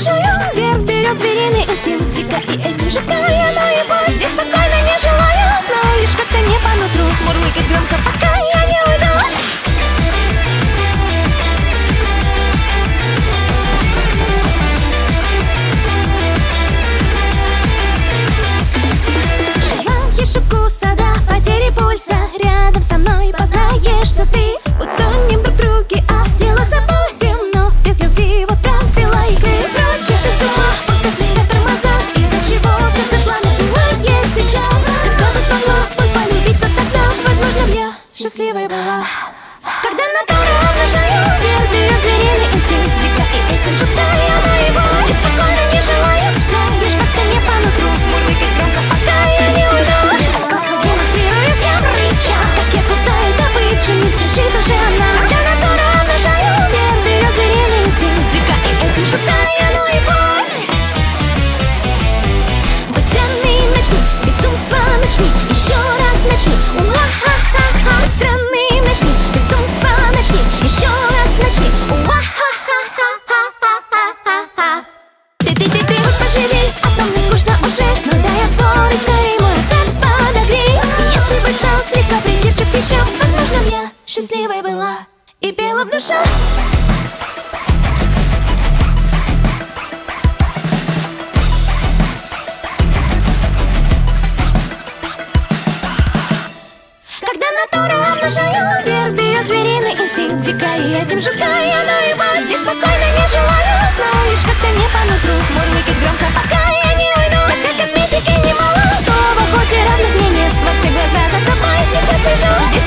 обнажаю, вверх берет звериный инстинкт. Дико и этим жуткая, но и боль. Сидеть спокойно не желаю, знаешь, как-то не по нутру. Мурлыкать громко, пока я не уйду. Желаешь укуса до потери пульса, рядом со мной познаешься ты. Утонем друг в друге, о делах забудем, но без любви вот правила игры. Прочь ехать с ума, пускай светят тормоза, из-за чего в сердце пламя пылает сейчас. Когда бы смогла боль полюбить, то тогда, возможно, б я счастливой была. Когда натура обнажаю, вверх берет звериный инстинкт. Дико и этим жуткая, но и боль. Сидеть спокойно не желаю, знаешь, как-то не по нутру. Мурлыкать громко, пока я не уйду. Раскосу демонстрирую всем рыча, как я кусаю добычу, не сбежит уже она. Когда натура обнажаю, вверх берет звериный инстинкт. Дико и этим жуткая, но и пусть. Быть странным начни, безумство начни, еще раз начни. Уа-ха-ха-ха. Быть странным начни, безумство начни, еще раз начни. Уа-ха-ха-ха-ха-ха-ха-ха. Ты вот пожалей, а то мне скучно уже. Но дай отпор и скорей мой рецепт подогрей. И если бы стал слегка придирчив еще, возможно, б я счастливой была и пела б душа. Когда натура обнажаю, вверх берет звериный инстинкт. Дико и этим жуткая, но и боль. Сидеть спокойно не желаю, знаешь, как-то не по нутру. Мурлыкать громко, пока я не уйду. Так как косметики немало, то в охоте равных мне нет. Во все глаза за тобой сейчас сижу.